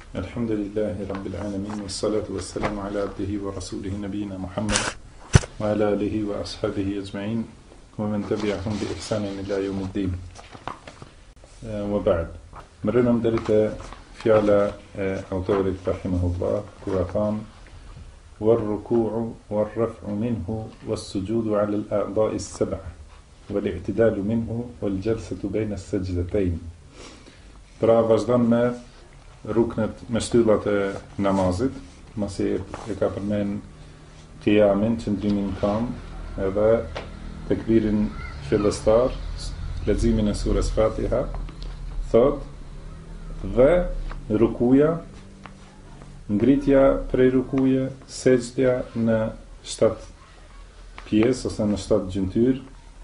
Alhamdulillahi Rabbil Alamin, wassalatu wassalamu ala abdihi wa rasulihi nabina Muhammad wa ala alihi wa ashabihi ajma'in wa man tabi'ahum bi ihsanin ila yawmiddin. Wa ba'd. Mërëna më deri te fjala e autorit rahimahullah, ku ka thënë والركوع والرفع منه والسجود على الأعضاء السبعة والاعتدال منه والجلسة بين السجدتين. Pra vazhdon me ruknet me shtyllat e namazit, masi e ka përmend qiyamin, qëndrimin në kam, edhe tekbirin fillestar, leximin e surës Fatiha, thot, dhe rukuja, ngritja prej rukuje, sejdja në 7 pjesë ose në 7 gjymtyr,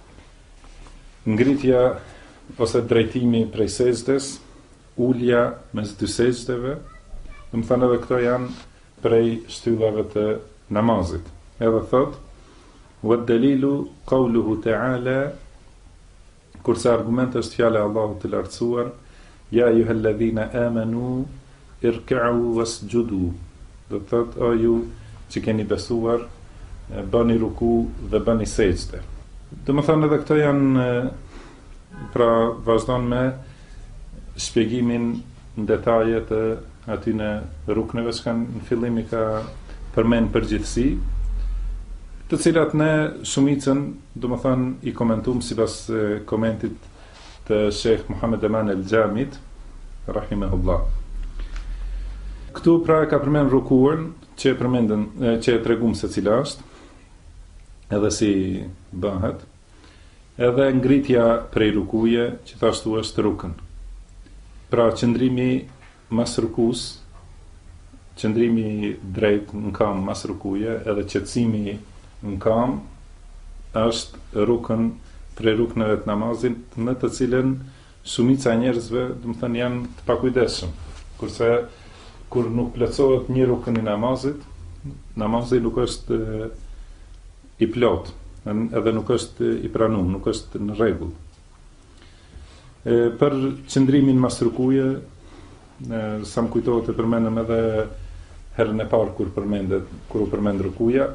ngritja ose drejtimi prej sejdës, ulja mes dy sejdëve, do të thënë edhe këto janë prej shtyllave të namazit. Edhe thot, wa dalilu qawluhu ta'ala, kurse argument është fjala e Allahut të lartësuar, ja ayyuhalladhina amanu irka'u wasjudu. Do të thot, o ju që keni besuar, bëni ruku dhe bëni sejdë. Do të thënë edhe këto janë pra vazhdon me shpjegimin në detaje të atyne rukneve që kanë në fillim i ka përmend përgjithësi, të cilat ne shumicën, do të thënë, i komentum sipas komentit të Sheikh Muhammed Eman el-Xhamit, rahimahullah. Këtu pra ka përmend rukuën, që e tregum se cila është, edhe si bëhet, edhe ngritja prej rukuje, që thashtu është rukën. Pra qëndrimi mas rukus, qëndrimi drejt në kam mas rukuje, edhe qetësimi në kam, është rukën prej rukneve të namazit, në të cilën shumica e njerëzve, do të thënë, janë të pakujdesshëm. Kurse kur nuk plotësohet një rukën i namazit, namazi nuk është i plot, edhe nuk është i pranuar, nuk është në rregull. Për qëndrimin mas rukuje, sa më kujtohet e përmendëm edhe herën e parë kur u përmend rukuja,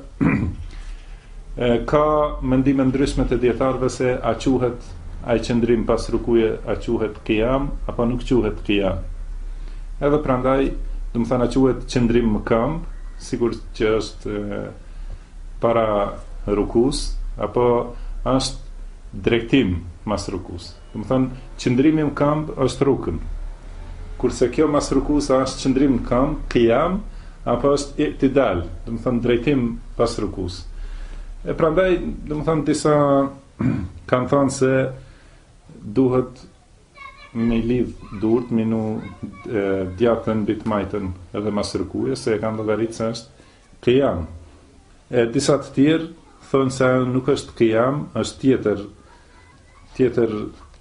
ka mendime ndryshme të dietarëve se a quhet ai qëndrim pas rukuje, a quhet qiyam apo nuk quhet qiyam. Edhe prandaj, do të thënë, a quhet qëndrim më këmbë, sikur që është para rukus, apo është drejtim mas rukus. Do të thënë, qëndrimi në këmbë është rukën. Kurse kjo mas rukus është qëndrim në këmbë, qiyam, apo është i'tidal, do të thënë drejtim pas rukus. E prandaj, do të thënë, disa kanë thënë se duhet me lidh durt, me nu djatën mbi të majtën edhe mas rukuje, se e kanë llogaritë se është qiyam. Disa të tjerë thonë se nuk është qiyam, është tjetër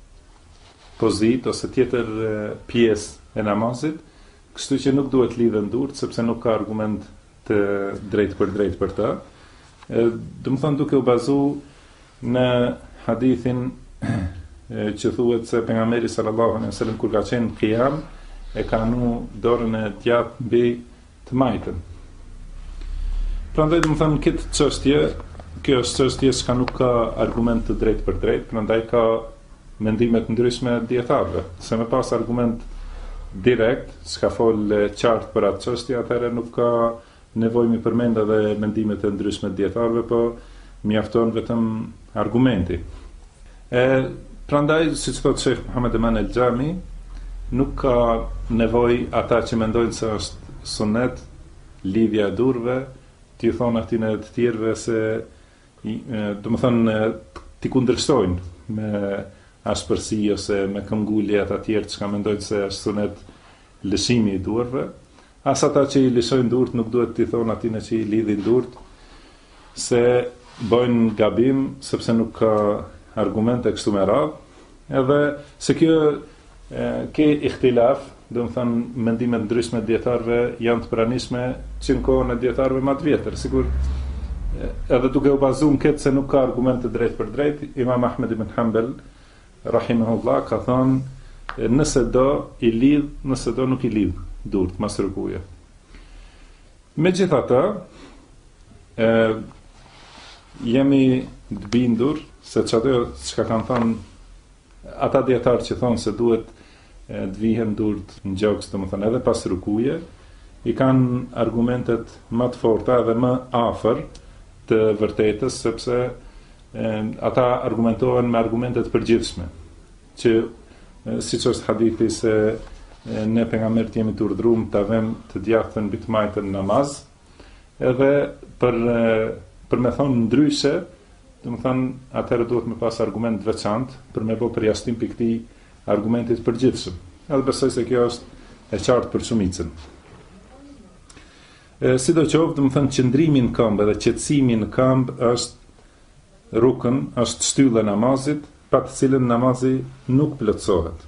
pozit ose tjetër pjesë e namazit, kështu që nuk duhet lidhen durt, sepse nuk ka argument të drejt për ta. Do të thënë, duke u bazu në hadithin që thuhet se pejgamberi sallallahu alaihi wasallam kur ka qenë qiyam, e ka nu dorën e djathtë mbi të majtën. Prandaj, do të thënë, këtë çështje, kjo është çështje që nuk ka argument të drejt për drejt, prandaj ka mendimet ndryshme dietarëve. Se me pas argument direkt, s'ka fol qartë për atë çështje, atëherë nuk ka nevojë mi përmend edhe mendimet e ndryshme dietarëve, po mjafton vetëm argumenti. Prandaj, siç thotë Sheikh Muhammed Eman el-Xhami, nuk ka nevojë ata që mendojnë se është sunet lidhja e durve, t'i thonë atyne të tjerëve se, do të thënë, t'i kundërshtojnë me ashpërsi ose me këmbgulje ata tjerë që ka mendojnë se është sunet lëshimi i durve. As ata që i lëshojnë durt nuk duhet t'i thonë atyne që i lidhin durt se bëjnë gabim, sepse nuk ka argumente kështu me radhë, edhe se kjo ke ihtilaf, do të thënë, mendimet ndryshme dietarëve janë të pranishme që në kohën e dietarëve më të vjetër. Sigur, edhe duke u bazuar në këtë se nuk ka argumente drejt për drejt, Imam Ahmed ibn Hanbal rahimahullah ka thënë, nëse do i lidh, nëse do nuk i lidh. durt mas rukuje. Megjithatë, jemi të bindur se çato çka kanë thënë ata dietarë që thonë se duhet të vihen durt në gjoks, domethënë edhe pas rukuje, i kanë argumentet më të forta dhe më afër të vërtetës, sepse ata argumentohen me argumente të përgjithshme, që siç është hadithi se ne pejgamberit jemi të urdhëruar ta vëmë të djathtën mbi të majtën namaz, edhe për me thonë ndryshe, domethënë atëherë duhet me pas argument veçantë për me bë përjashtim për këtij argumentit përgjithshëm. Edhe besoj se kjo është e qartë për shumicën. Sidoqoftë, domethënë qëndrimi në këmbë dhe qetësimi në këmbë është rukën, është shtylla e namazit, pa të cilën namazi nuk plotësohet.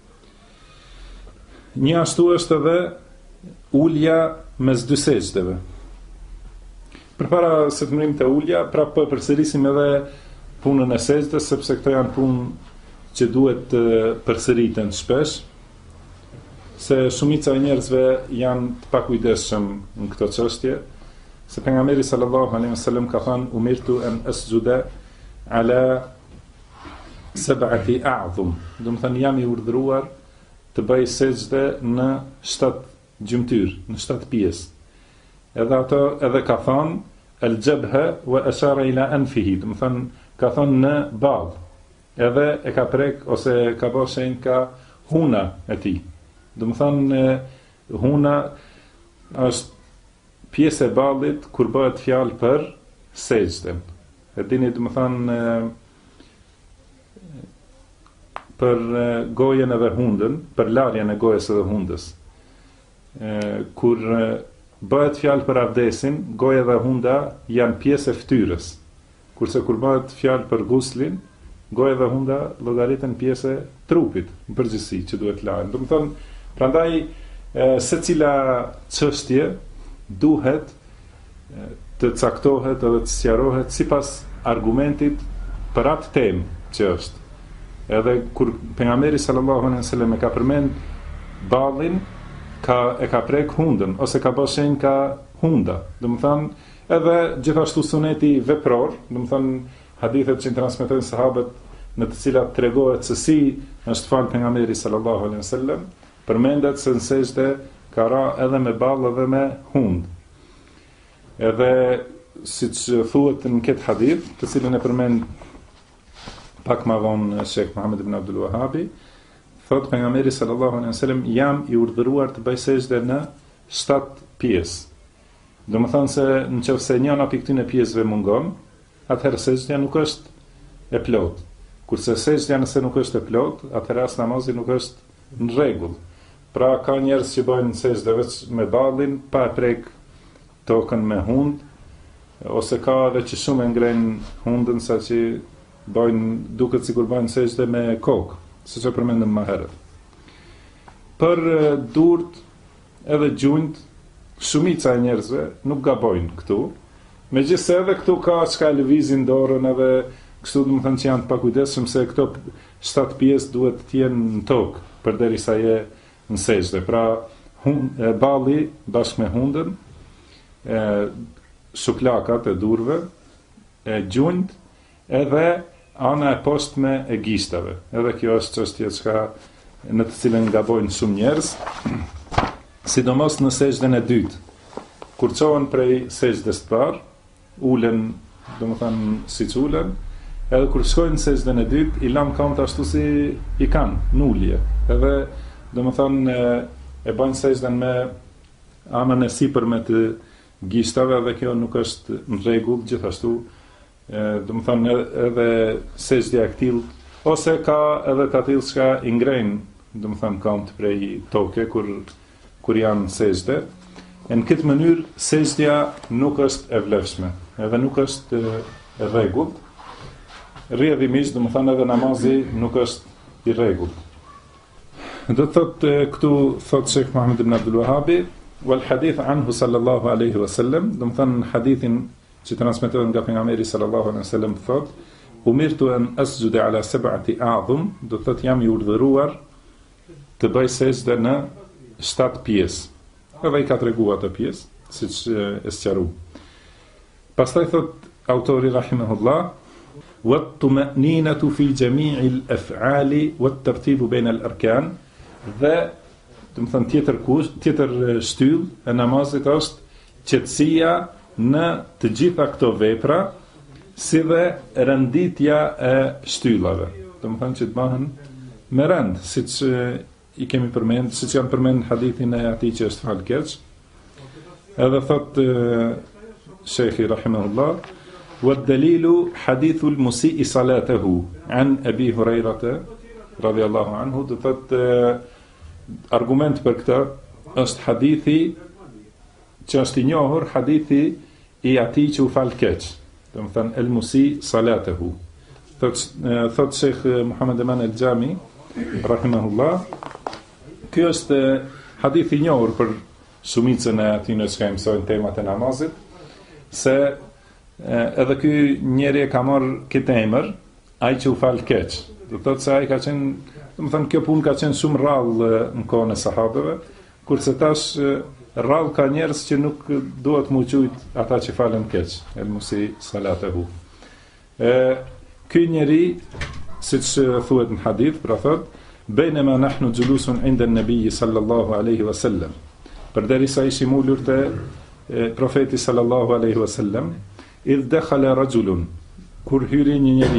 Një ashtu është edhe ulja mes dy sejdëve. Përpara se të mërim të ulja, prapë përsërisim edhe punën e sejdës, sepse këto janë punë që duhet të përsëriten shpesh, se shumica e njerëzve janë të pakujdesshëm në këtë çështje, se pejgamberi sallallahu alaihi wasallam ka thënë umirtu an asjuda ala sab'ati a'zum. Do të thënë jam i urdhëruar të bëj sejdë në 7 gjymtyr, në 7 pjesë. Edhe ka thënë al-jabha wa ashara ila anfihi, do të thënë ka thënë në ball. Edhe e ka prek ose ka bërë shenjë ka huna e tij. Do të thënë huna është pjesë e ballit kur bëhet fjalë për sejdën. E dini, do të thënë për gojen edhe hundën, për larjen e gojës edhe hundës. Kur bëhet fjalë për abdesin, goja dhe hunda janë pjesë e fytyrës. Kurse kur bëhet fjalë për guslin, goja dhe hunda llogariten pjesë e trupit, në përgjithësi që duhet larën. Do të thënë, prandaj secila çështje duhet të caktohet edhe të sqarohet sipas argumentit për atë temë që është. Edhe kur pejgamberi sallallahu alaihi wasallam e ka përmend ballin, e ka prek hundën ose ka bërë shenjë ka hunda. Domethënë edhe gjithashtu suneti vepror, domethënë hadithet që transmetojnë sahabët në të cilat tregohet se si është fal pejgamberi sallallahu alaihi wasallam, përmendet se në sejdë ka ra edhe me ball edhe me hund. Edhe siç thuhet në këtë hadith, të cilën e përmend pak më vonë Sheikh Muhammad ibn Abdul Wahhabi, thot pejgamberi sallallahu alaihi wasallam jam i urdhëruar të bëj sejdë në 7 pjesë. Domethënë se nëse njëna prej këtyre pjesëve mungon, atëherë sejdja nuk është e plotë. Kurse sejdja nëse nuk është e plotë, atëherë as namazi nuk është në rregull. Pra ka njerëz që bëjnë sejdë veç me ballin, pa e prek tokën me hund, ose ka edhe që shumë e ngrenë hundën sa që bëjnë duket sikur bëjnë sejdë me kokë, siç e përmendëm më herët. Për durt edhe gjunjt, shumica e njerëzve nuk gabojnë këtu. Megjithëse edhe këtu ka çka lëvizin dorën edhe kështu, domethënë që janë të pakujdesshëm se këto 7 pjesë duhet të jenë në tokë përderisa je në sejdë. Pra balli bashkë me hundën, suplakat e durve, gjunjt, edhe ana e poshtme e gishtave. Edhe kjo është çështje çka në të cilën gabojnë shumë njerëz, sidomos në sejdën e dytë. Kur çohen prej sejdës së parë, ulen, domethënë siç ulen, edhe kur shkojnë në sejdën e dytë, i lam këmbët ashtu si i kanë në ulje. Edhe domethënë e bajnë sejdën me anën e sipërme të gishtave, dhe kjo nuk është në rregull gjithashtu. Domethënë edhe sejdja e këtill, ose ka edhe të tillë që i ngrejnë, domethënë këmbët prej toke kur janë sejdë. Në këtë mënyrë sejdja nuk është e vlefshme, edhe nuk është e rregullt. Rrjedhimisht, domethënë edhe namazi nuk është i rregullt. Do thotë këtu thot Sheikh Muhammad ibn Abdul Wahhabi wal hadith anhu sallallahu alaihi wasallam, domethënë hadithin që transmetohet nga pejgamberi sallallahu alaihi wasallam thot umirtu an asjuda ala sab'ati a'zum, do thot jam i urdhëruar të bëj sejdë në 7 pjesë. Edhe I ka treguar atë pjesë, siç e sqaroi. Pastaj thot autori rahimahullah, wat-tuma'ninatu fi jami'i al-af'ali wat-tartibu bayna al-arkan, dhe do të thënë tjetër shtyll e namazit është qetësia në të gjitha këto vepra, si dhe renditja e shtyllave. Do të thënë që të bëhen me rend, siç I kemi përmend, siç janë përmend hadithin e atij që është fal keq. Edhe thot Sheikhi rahimahullah, والدليل حديث المسيء صلاته عن أبي هريرة رضي الله عنه. Do thot argument për këtë është hadithi që është I njohur, hadithi I atij që u fal keq. Do të thënë el musi salatahu. Thot Sheikh Muhammad Eman el Jami rahimahullah, ky është hadithi I njohur për shumicën e atyre që mësojnë temat e namazit, se edhe ky njeri e ka marrë këtë emër, ai që u fal keq. Do thotë se ai ka qenë, do të thënë kjo punë ka qenë shumë rrallë në kohën e sahabeve, kurse tash rrallë ka njerëz që nuk duhet mu qujt ata që falen keq, el musi salatehu. Ky njeri, siç thuhet në hadith, pra thot, bejnema nahnu xulusun inda an-nabi sallallahu alaihi wasallam. Përderisa ishim ulur te profeti sallallahu alaihi wasallam, idh dakhala rajulun, kur hyri një njeri,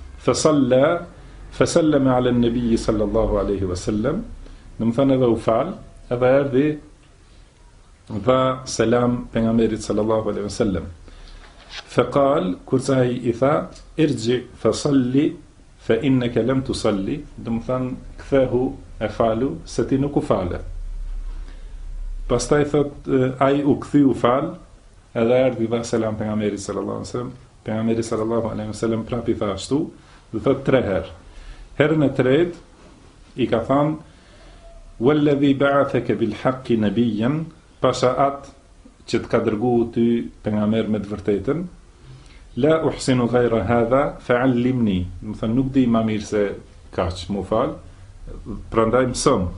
fasallama ala an-nabi sallallahu alaihi wasallam, do të thënë edhe u fal, edhe erdhi dha selam pejgamberit sallallahu alaihi wasallam. Faqal, kurse ai I tha, irji fasalli fa innaka lam tusalli, do të thënë kthehu e falu se ti nuk u fale. Pastaj thot ai u kthy u fal, edhe erdhi dha selam pejgamberit sallallahu alaihi wasallam. Pejgamberi sallallahu alaihi wasallam prapë I tha ashtu, do thot 3 herë. Herën e tretë I ka thënë, walladhi ba'athaka bil haqqi nabiyyan, pasha atë që të ka dërguar ty pejgamber me të vërtetën, la uhsinu ghayra hadha fa'allimni, do thënë nuk di më mirë se kaq, më fal, prandaj mëson.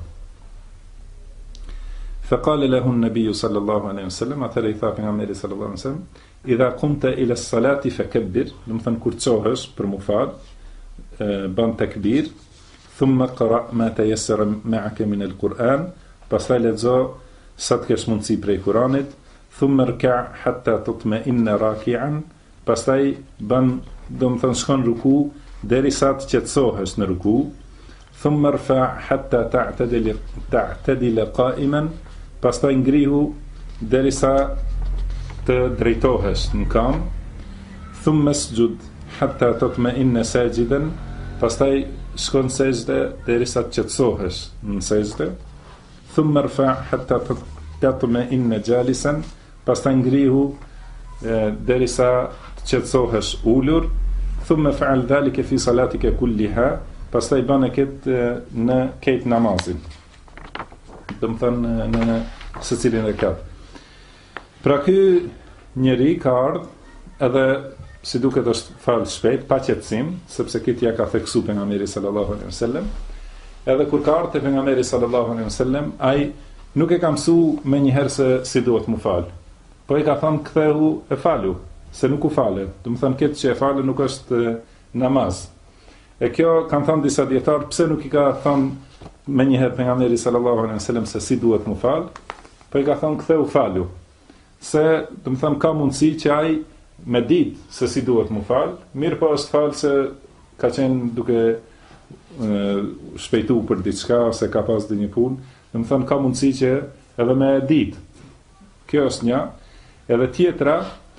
فقال له النبي صلى الله عليه وسلم, atëherë I tha pejgamberi sallallahu alaihi wasallam, idha qumta ila as-salati fakabbir, do të thënë kur çohesh për mu fal, ban takbir, thumma qra ma tayassara ma'aka min al-Quran, pastaj lexo sa të kesh mundësi prej Kuranit, thumma rka' hatta tutma'inna raki'an, pastaj ban, do të thënë shkon ruku derisa të qetësohesh në ruku, thumma rfa' hatta ta'tadila qa'iman, pastaj ngrihu derisa të drejtohesh në kam, thumma sjud hatta tatma'inna sajidan, pastaj shkon sejdë derisa të qetësohesh në sejdë, thumma rfa' hatta tatma'inna jalisan, pastaj ngrihu derisa të qetësohesh ulur, thumma fa'al dhalika fi salatika kulliha, pastaj bane këtë në këtë namazin. Do të thënë në secilin e kat. Pra ky njeri ka ardhur edhe si duket është fal shpejt, pa qetësim, sepse këtë ja ka theksu pejgamberi sallallahu alaihi wasallam. Edhe kur ka ardhur te pejgamberi sallallahu alaihi wasallam, ai nuk e ka mësuar menjëherë se si duhet mu fal. Po I ka thënë kthehu e falu, se nuk u falet. Do të thënë këtë që e falë nuk është namaz. E kjo kanë thënë disa dietar, pse nuk I ka thënë menjëherë pejgamberi sallallahu alaihi wasallam se si duhet mu fal, po I ka thënë ktheu falu. Se, do të thënë ka mundësi që ai me ditë se si duhet mu fal, mirë po është fal se ka qenë duke shpejtu për diçka ose ka pas dhe një punë, do të thënë ka mundësi që edhe me ditë. Kjo është një, edhe tjetra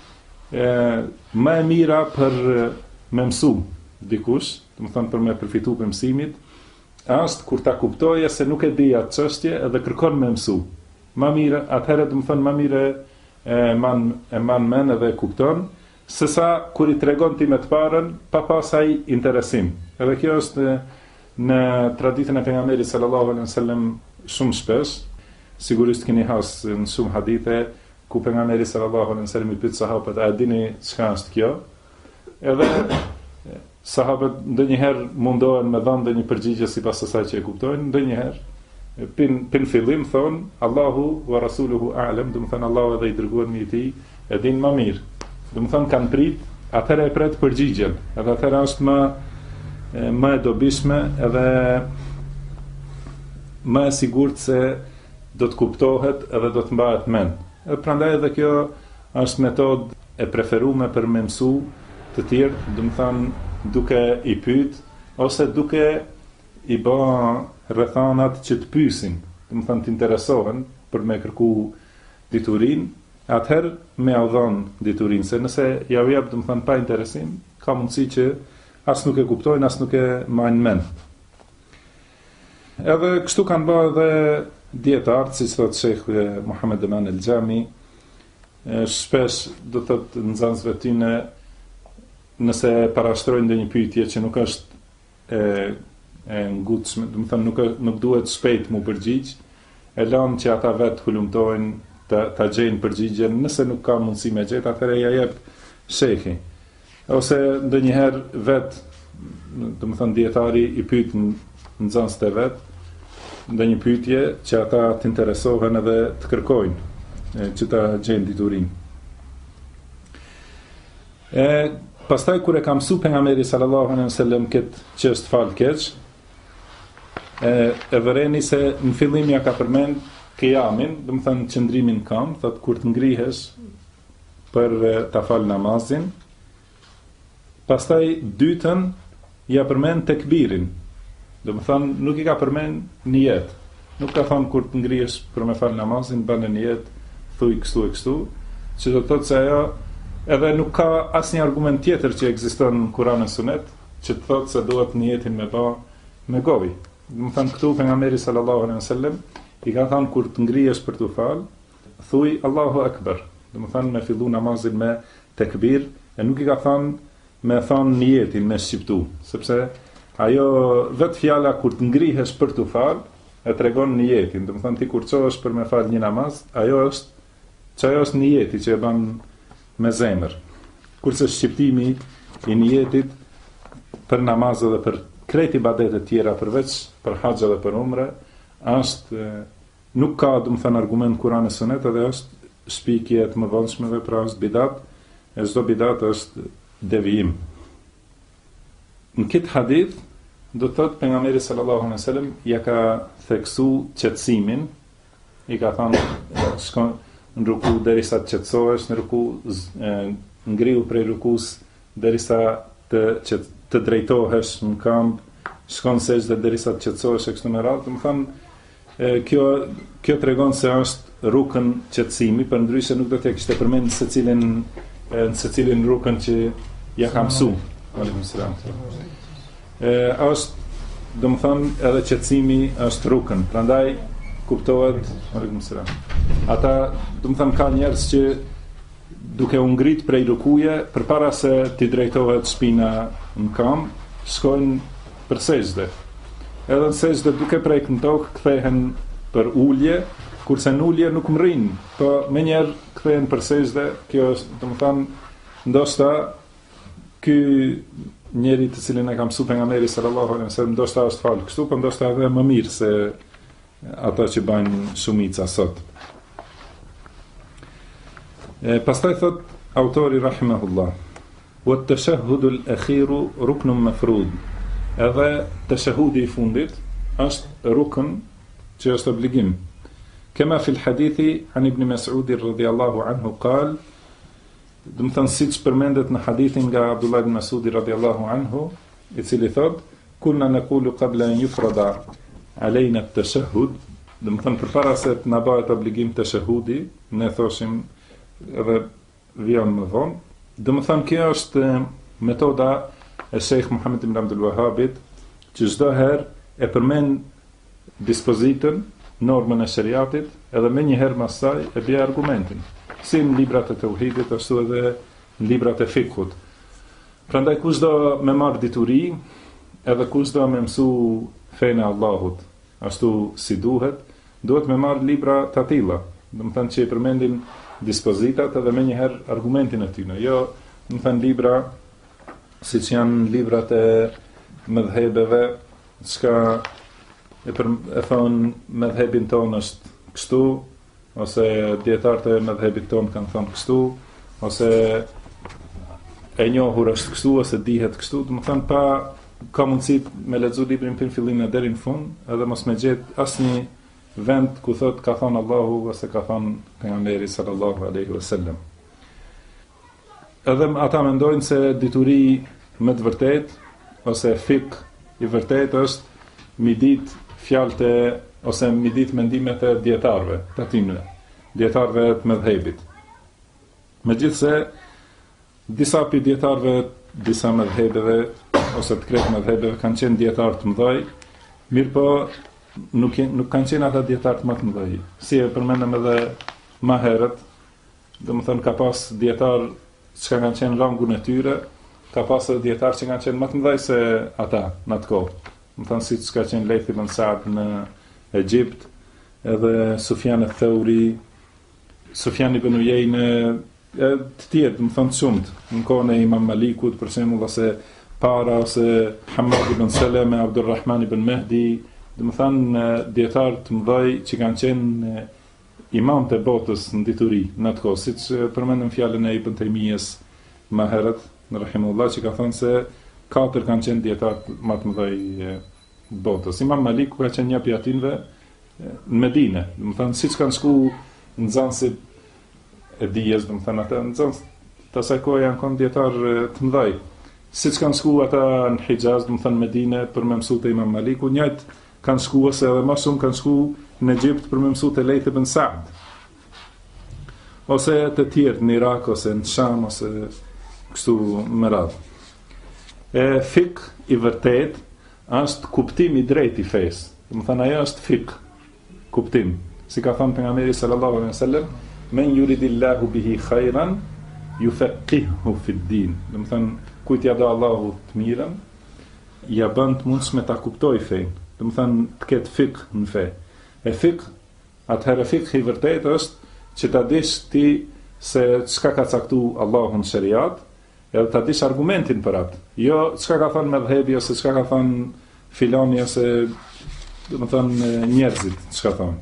më e mira për me mësu dikush, do të thënë për me përfitu për mësimit, është kur ta kuptoje se nuk e di atë çështje edhe kërkon me mësu. Më mirë, atëherë do të thënë më mirë e man men edhe e kupton, sesa kur I tregon ti me të parën pa pasaj interesim. Edhe kjo është në traditën e pejgamberit sallallahu alaihi wasallam shumë shpesh. Sigurisht keni has në shumë hadithe ku pejgamberi sallallahu alaihi wasallam I pyet sahabët, a dini çka është kjo? Edhe sahabët ndonjëherë mundohen me dhënë ndonjë përgjigje sipas asaj që e kuptojnë, ndonjëherë pin fillim thon Allahu wa rasuluhu a'lam, do të thënë Allahu dhe i dërguari i tij e din më mirë. Do të thënë kanë prit, atëherë e pret përgjigjen. Edhe atëherë është më e dobishme edhe më e sigurt se do të kuptohet edhe do të mbahet mend. E prandaj edhe kjo është metodë e preferuar për me mësu të tjerë, do të thënë duke i pyet ose duke i bë rrethanat që të pyesin, do të thënë të interesohen për me kërku diturinë, atëherë me au dhon diturinë, se nëse ja u jap, do të thënë pa interesim, ka mundësi që as nuk e kuptojnë, as nuk e marrin mend. Edhe kështu kanë bërë edhe dietarët, siç thotë Sheikh Muhammed Eman el-Xhami, shpesh do të thotë nxënësve tyne, nëse parashtrojnë ndonjë pyetje që nuk është e ngutshme, do të thënë nuk duhet shpejt mu përgjigj, e lënë që ata vetë hulumtojnë ta gjejnë përgjigjen, nëse nuk ka mundësi me gjetë, atëherë ja jep shehi. Ose ndonjëherë vetë, do të thënë dietari i pyet nxënësit e vet ndonjë pyetje që ata të interesohen edhe të kërkojnë që ta gjejnë diturinë. Pastaj kur e ka mësu pejgamberi sallallahu alejhi wasallam këtë çështje fal keq, e vëreni se në fillim ja ka përmend kiamin, do të thënë qëndrimin kam, thotë kur të ngrihesh për ta fal namazin. Pastaj dytën ja përmend tekbirin. Do të thënë nuk i ka përmend niyet. Nuk ka thënë kur të ngrihesh për me fal namazin bën niyet, thuj kështu e kështu, që do të thotë se ajo edhe nuk ka asnjë argument tjetër që ekziston në Kur'an e Sunet që të thotë se duhet niyetin me bë me gojë. Do të thënë këtu pejgamberi sallallahu alejhi wasallam i ka thënë kur të ngrihesh për të fal, thuj Allahu Akbar. Do të thënë me fillu namazin me tekbir, e nuk i ka thënë me thënë niyetin me shqiptu, sepse ajo vetë fjala kur të ngrihesh për të fal e tregon niyetin. Do të thënë ti kur çohesh për me fal një namaz, ajo është niyeti që e bën me zemër. Kurse shqiptimi i niyetit për namaz dhe për krejt ibadetet tjera përveç për haxh dhe për umre është nuk ka, do të thënë, argument Kur'an e Sunet, edhe është shpikje të mëdhenshme dhe pra është bidat, e çdo bidat është devijim. Në këtë hadith do të thotë pejgamberi sallallahu alejhi wasallam ja ka theksu qetësimin, i ka thënë shkon në ruku derisa të qetësohesh, në ruku ngrihu prej rukus derisa të drejtohesh në këmbë, shkon sejdë derisa të qetësohesh e kështu me radhë. Do të thënë kjo tregon se është rukën qetësimi, përndryshe nuk do të kishte përmend në secilin rukën që ja ka mësuar. Aleikum selam. Është, do të thënë, edhe qetësimi është rukën. Prandaj kuptohet, aleikum selam. Ata, do të thënë, ka njerëz që duke u ngrit prej rukuje, përpara se t'i drejtohet shpina në kam, shkojnë për sejdë. Edhe në sejdë duke prejk në tokë kthehen për ulje, kurse në ulje nuk mrin, po me njerë kthehen për sejdë. Kjo është, do të thënë, ndoshta ky njeri të cilin e ka mësuar pejgamberi sallallahu alejhi wasallam ndoshta është fal kështu, por ndoshta edhe më mirë se ata që bajnë shumica sot. Pastaj thot autori rahimahullah, wa at-tashahhud al-akhir ruknun mafrud. Edhe tashahhudi i fundit është rukn që është obligim. Kema fil hadithi an ibn Mas'ud radhiyallahu anhu qal, do të thënë siç përmendet në hadithin nga Abdullah ibn Mas'udi radhiyallahu anhu, i cili thot kunna naqulu qabla an yufrada alejna at-tashahhud, do të thënë përpara se të na bëhet obligim tashahhudi, ne thoshim edhe vjen më vonë. Do të thënë kjo është metoda e Sheikh Muhammed ibn Abdul Wahhabit, që çdo herë e përmend dispozitën, normën e shariatit, edhe më një herë pas saj e bie argumentin. Si në librat e tauhidit, ashtu edhe në librat e fikut. Prandaj kush do me marr dituri, edhe kush do me mësu fenë e Allahut, ashtu si duhet me marr libra të tilla. Do të thënë që i përmendin dispozitat edhe me njëherë argumentin e tyre. Jo, do të thënë libra siç janë librat e mëdhëbeve, çka e thon mëdhëbin ton është kështu, ose dietarët e mëdhëbit ton kanë thënë kështu, ose e njohur është kështu, ose dihet kështu, do të thënë pa ka mundësi me lexu librin prin fillimit deri në fund, edhe mos me gjet asnjë vend ku thot ka thënë Allahu ose ka thënë pejgamberi sallallahu alaihi wasallam. Edhe ata mendojnë se dituri më të vërtet ose fik i vërtet është mi dit fjalët ose mi dit mendimet e dietarëve, të atyre, dietarëve të mëdhëbit. Megjithse disa pi dietarëve, disa mëdhëbeve ose të kretë mëdhëbeve kanë qenë dietarë të mëdhej, mirë po nuk kanë qenë ata dietarë më të mëdhej. Si e përmendëm edhe më herët, domethënë ka pas dietarë që kanë qenë rangun e tyre, ka pas edhe dietarë që kanë qenë më të mëdhej se ata në atë kohë. Domethënë siç ka qenë Layth ibn Sa'd në Egjipt, edhe Sufjan al-Thauri, Sufjan ibn Uyeyne, të tjerë, domethënë shumët, në kohën e Imam Malikut për shembull, ose para, ose Hamad ibn Salame, Abdulrahman ibn Mehdi, domethënë dietarë të mëdhej që kanë qenë imam të botës në dituri në atë kohë, siç përmendëm fjalën e Ibn Taymiyes më herët, rahimahullah, që ka thënë se 4 kanë qenë dietarë më të mëdhej të botës. Imam Maliku ka qenë një prej atyre në Medinë, domethënë siç kanë shku nxënësit e dijes, domethënë ata nxënës të asaj kohe janë qenë dietarë të mëdhej. Siç kanë shku ata në Hijaz, domethënë Medinë për me mësuar te Imam Maliku, njëjtë kanë shku ose edhe më shumë kanë shku në Egjipt për me mësuar te Layth ibn Sa'd. Ose të tjerë në Irak ose në Sham ose kështu me radhë. Fik i vërtet është kuptimi i drejtë i fesë. Domethënë ajo është fik, kuptim. Si ka thënë pejgamberi sallallahu alaihi wasallam, men yuridillahu bihi khairan yufaqihu fid-din. Domethënë kujt ja do Allahu të mirën, ja bën të mundshme ta kuptoj fen. Domethënë të ketë fik në fe. E fik, atëherë fik i vërtet është që ta dish ti se çka ka caktuar Allahu në shariat, edhe ta dish argumentin për atë. Jo çka ka thënë mëdhëbi ose çka ka thënë filani ose domethënë njerëzit çka thonë.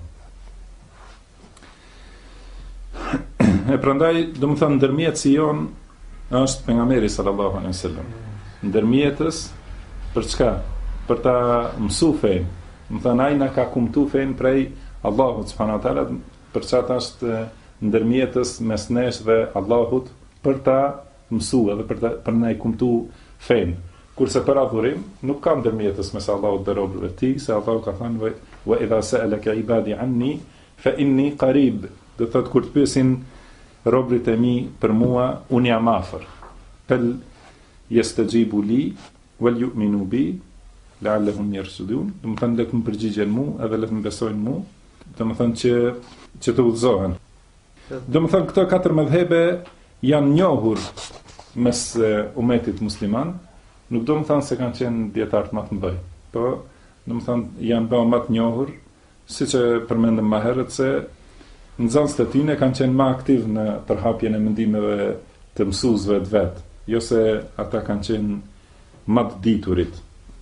E prandaj domethënë ndërmjetësi jon është pejgamberi sallallahu alaihi wasallam. Ndërmjetës për çka? Për ta mësuar fen. Domethënë ai na ka kumtu fen prej Allahut subhanahu wa taala, për çata është ndërmjetës mes nesh dhe Allahut për ta mësuar dhe për na i kumtu fen. Kurse për adhurim nuk ka ndërmjetës mes Allahut dhe robërve të tij, se Allahu ka thënë wa idha sa'alaka ibadi anni fa inni qarib. Do thotë kur të pyesin robërit e mi për mua, unë jam afër. Fel yastajibu li wal yu'minu bi la'allahum yarshudun. Do të thënë le të më përgjigjen mua edhe le të më besojnë mua. Do të thënë që të udhëzohen. Do të thënë këto 4 mëdhëbe janë njohur mes umetit musliman, nuk do të thënë se kanë qenë dietarë më të mëdhenj, po do të thënë janë bërë më të njohur, siç e përmendëm më herët se nxënësit e tyre kanë qenë më aktiv në përhapjen e mendimeve të mësuesve të vet, jo se ata kanë qenë më të diturit.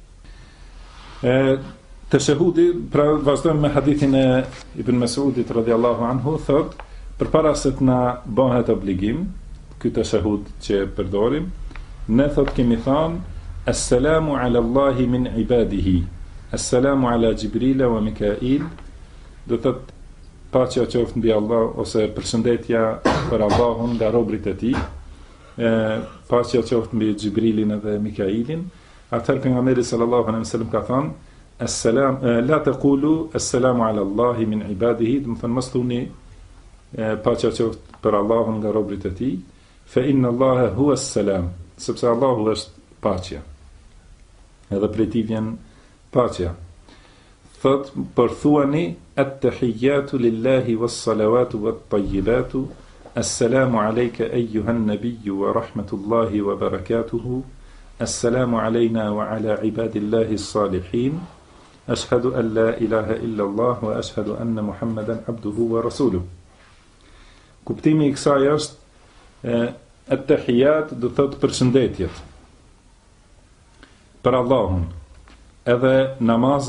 Tashahudi, pra vazhdojmë me hadithin e Ibn Mas'udit radhiyallahu anhu, thotë përpara se të na bëhet obligim ky tashahud që përdorim, ne thot kemi thënë assalamu ala Allahi min ibadihi, assalamu ala Jibrila wa Mikail, do të paqja qoftë mbi Allah ose përshëndetja për Allahun nga robërit e tij, paqja qoftë mbi Jibrilin dhe Mikailin. Atëherë pejgamberi sallallahu alaihi wasallam ka thënë Assalam, la taqulu assalamu ala Allahi min ibadihi, do të thënë mos thuni paqja qoftë për Allahun nga robërit e tij, fa inna Allaha huwa as-salam, sepse Allahu është paqja. Edhe prej tij vjen paqja. Thot, por thuani at-tahiyyatu lillahi was-salawatu wat-tayyibatu, assalamu alayka ayyuhan nabiyyu wa rahmatullahi wa barakatuhu, assalamu alayna wa ala ibadillahi as-salihin. Ashhadu an la ilaha illa Allah wa ashhadu anna Muhammadan abduhu wa rasuluhu. Kuptimi i kësaj është at-tahiyat do thotë përshëndetjet për Allahun. Edhe namazet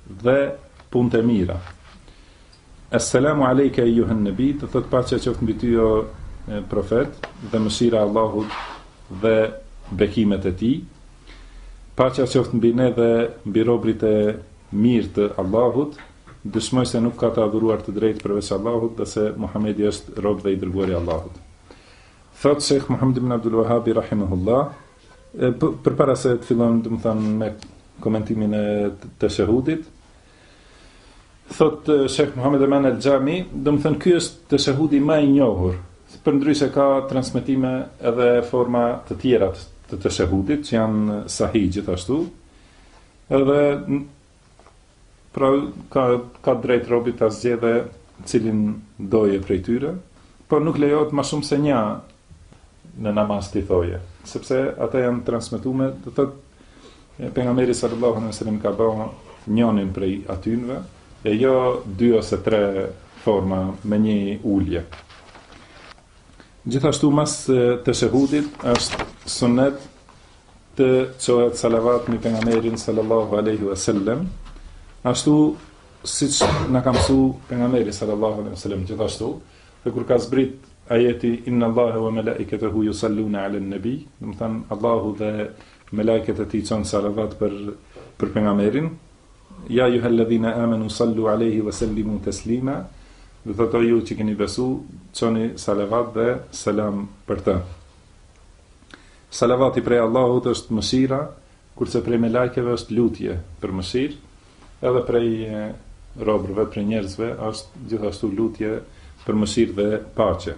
dhe punët e mira. Assalamu alejka eyyuhan nabi, do thot paqja qoftë mbi ty o profet, dhe mëshira e Allahut dhe bekimet e tij. Paqja qoftë mbi ne dhe mbi robërit e mirë të Allahut. Dëshmoj se nuk ka të adhuruar të drejtë përveç Allahut dhe se Muhamedi është rob dhe i dërguari i Allahut. Thot Sheikh Muhammad ibn Abdul Wahhab rahimahullah, përpara se të fillojmë domethënë me komentimin e teshehudit, thot Sheikh Muhammad Eman al-Jami, domethënë ky është teshehudi më i njohur. Përndryshe ka transmetime edhe forma të tjera të teshehudit që janë sahih gjithashtu. Edhe pra ka drejt robi ta zgjedhë cilin doje prej tyre, por nuk lejohet më shumë se një në namaz t'i thoje, sepse ata janë transmetuar, do thotë pejgamberi sallallahu alaihi wasallam ka bërë njënin prej atynve, e jo 2 ose 3 forma me një ulje. Gjithashtu mas të shahudit është sunnet të çohet salavat me pejgamberin sallallahu alaihi wasallam, ashtu siç na ka mësuar pejgamberi sallallahu alaihi wasallam gjithashtu, kur ka zbrit ajeti inna Allaha wa malaikatahu yusalluna ala an-nabi, do të thënë Allahu dhe melekët e tij çon salavat për pejgamberin, ja ayyuhalladhina amanu sallu alayhi wa sallimu taslima, do të thotë ju që keni besu çoni salavat dhe selam për të. Salavati prej Allahut është mëshira, kurse prej melekëve është lutje për mëshirë, edhe prej robërve, prej njerëzve është gjithashtu lutje për mëshirë dhe paqe.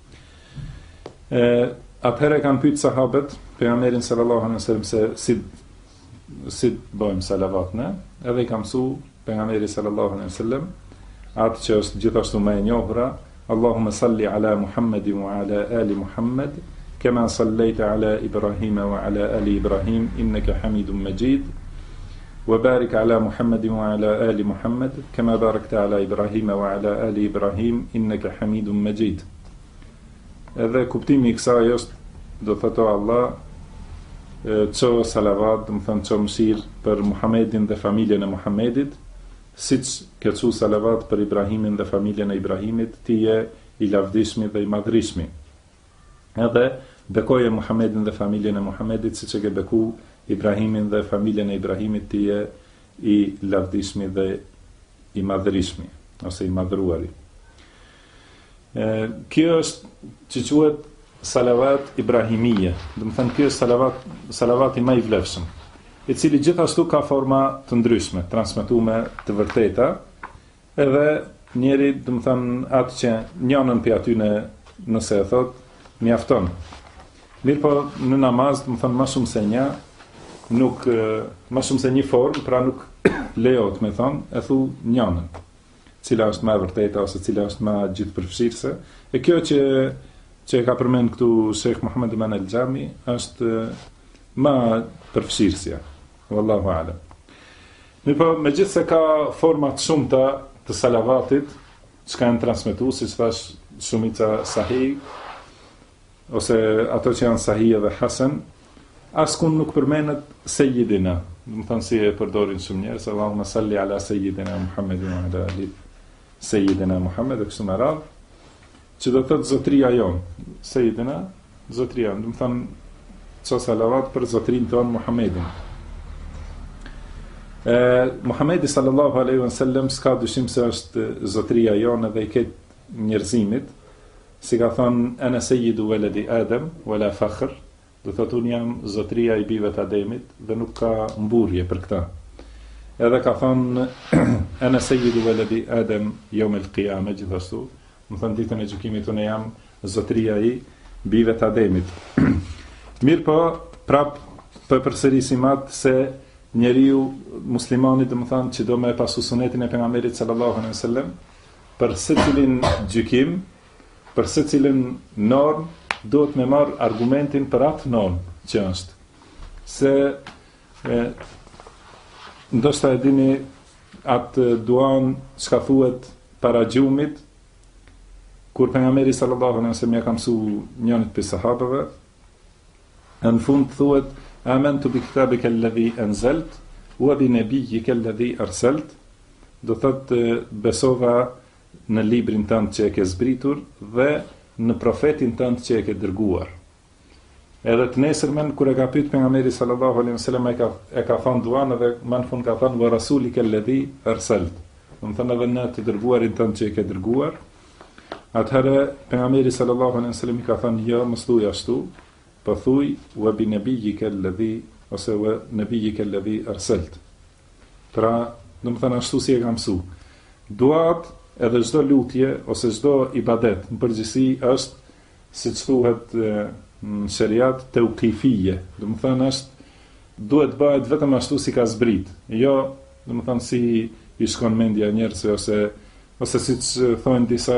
Atëherë kanë pyet sahabët pejgamberin sallallahu alaihi wasallam se si bëjmë salavat ne, edhe i ka mësuar pejgamberi sallallahu alaihi wasallam atë që është gjithashtu më e njohura, Allahumma salli ala Muhammedin wa ala ali Muhammed, kama sallaita ala Ibrahim wa ala ali Ibrahim innaka Hamidum Majid, wa barik ala Muhammedin wa ala ali Muhammed, kama barakta ala Ibrahim wa ala ali Ibrahim innaka Hamidum Majid. Edhe kuptimi i kësaj është, do thotë Allah ço salavat, do të thonë ço mëshirë për Muhamedin dhe familjen e Muhamedit, siç ke çu salavat për Ibrahimin dhe familjen e Ibrahimit, ti je i lavdishmi dhe i madhrishmi. Edhe bekoje Muhamedin dhe familjen e Muhamedit siç e ke beku Ibrahimin dhe familjen e Ibrahimit, ti je i lavdishmi dhe i madhrishmi, ose i madhruari. Kjo është që quhet salavat ibrahimije, do të thënë kjo është salavati më i vlefshëm, i cili gjithashtu ka forma të ndryshme, transmetuar të vërteta, edhe njeri, do të thënë atë që njënën për aty nëse e thot, mjafton. Mirë po në namaz, do të thënë më shumë se një, nuk më shumë se një formë, pra nuk lejohet me thonë, e thu njënën, cila është më e vërteta ose cila është më gjithëpërfshirëse. E kjo që e ka përmend këtu Sheikh Muhammad Eman al-Jami është më përfshirësja. Wallahu a'lam. Mirë po, megjithse ka forma të shumta të salavatit që kanë transmetuar, siç thash, shumica sahih ose ato që janë sahih dhe hasan, askund nuk përmendet Sayyidina. Do të thonë si e përdorin shumë njerëz, Allahumma salli ala Sayyidina Muhammedin wa ala ali Sayyidina Muhammed, e kështu me radhë, që do të thotë zotria jonë, Sayyidina, zotria, do të thonë ço salavat për zotrin ton Muhammedin. Muhammedi sallallahu alaihi wasallam s'ka dyshim se është zotria jonë dhe i ketë njerëzimit, si ka thonë ana sayyidu waladi Adam wala fakhr, do thotë unë jam zotria i bijve të Ademit dhe nuk ka mburje për këtë. Edhe ka thonë ana sayyidu waladi Adam yawm al-qiyamah, gjithashtu, do thonë ditën e gjykimit unë jam zotria i bijve të Ademit. Mirë po, prap përsërisim atë se njeriu muslimani, do të thonë që do me pasu sunetin e pejgamberit sallallahu alaihi wasallam për secilin gjykim, për secilin norm, duhet me marr argumentin për atë norm që është. Se ndoshta e dini atë duan çka thuhet para gjumit, kur pejgamberi sallallahu alaihi wasallam ja ka mësuar njërit prej sahabëve, në fund thuhet amantu bi kitabika alladhi anzalt wa bi nabiyyika alladhi arsalt do thotë besova në librin tënd që e ke zbritur dhe në profetin tënd që e ke dërguar. Edhe të nesërmen kur e ka pyet pejgamberi sallallahu alaihi wasallam e ka thënë duan edhe më në fund ka thënë wa rasulika alladhi arsalt. Do të thënë edhe në të dërguarin tënd që e ke dërguar. Atëherë pejgamberi sallallahu alaihi wasallam i ka thënë jo, mos thuaj ashtu, po thuaj wa bi nabiyyika alladhi ose wa nabiyyika alladhi arsalt. Pra, do të thënë ashtu si e ka mësuar. Duat edhe çdo lutje ose çdo ibadet në përgjithësi është siç thuhet në sheriat tauqifie, do të thënë është duhet bëhet vetëm ashtu si ka zbrit. Jo, do të thënë si i shkon mendja njerëzve ose siç thonë disa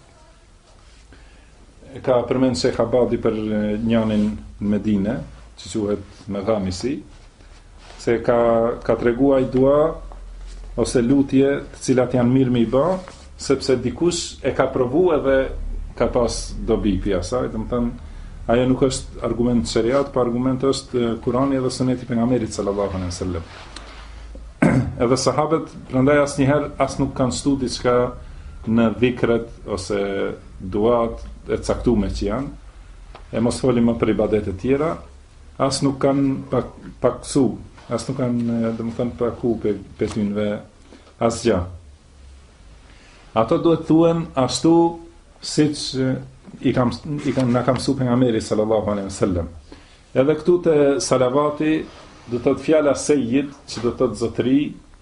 ka përmend Sheikh Abadi për njanin në Medinë, që quhet Medhamisi, se ka treguar dua ose lutje të cilat janë mirë me i bë, sepse dikush e ka provu edhe ka pas dobi pi asaj, do të thënë ajo nuk është argument sheriat, po argument është Kurani dhe Suneti pejgamberit sallallahu alaihi wasallam. Edhe sahabët prandaj asnjëherë as nuk kanë stu diçka në dhikret ose duat e caktuar që janë. E mos folim më për ibadet e tjera, as nuk kanë paksu, as nuk kanë, domethënë paku pe tynve asgjë. Ato duhet thuen ashtu siç na ka mësuar pejgamberi sallallahu alaihi wasallam. Edhe këtu te salavati do të thotë fjala sejid, që do të thotë zotëri,